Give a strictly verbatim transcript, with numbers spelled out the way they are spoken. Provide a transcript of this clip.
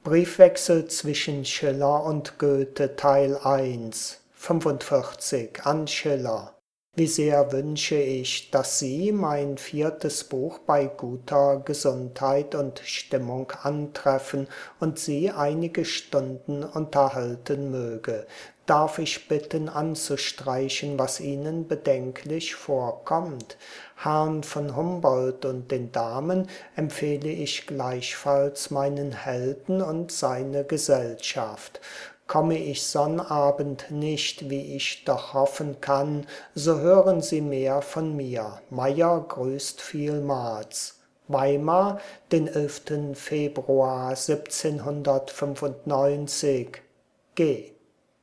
Briefwechsel zwischen Schiller und Goethe Teil eins fünfundvierzig an Schiller. Wie sehr wünsche ich, dass Sie mein viertes Buch bei guter Gesundheit und Stimmung antreffen und Sie einige Stunden unterhalten möge. Darf ich bitten anzustreichen, was Ihnen bedenklich vorkommt? Herrn von Humboldt und den Damen empfehle ich gleichfalls meinen Helden und seine Gesellschaft. Komme ich Sonnabend nicht, wie ich doch hoffen kann, so hören Sie mehr von mir. Meyer grüßt vielmals. Weimar, den elften Februar siebzehnhundertfünfundneunzig. G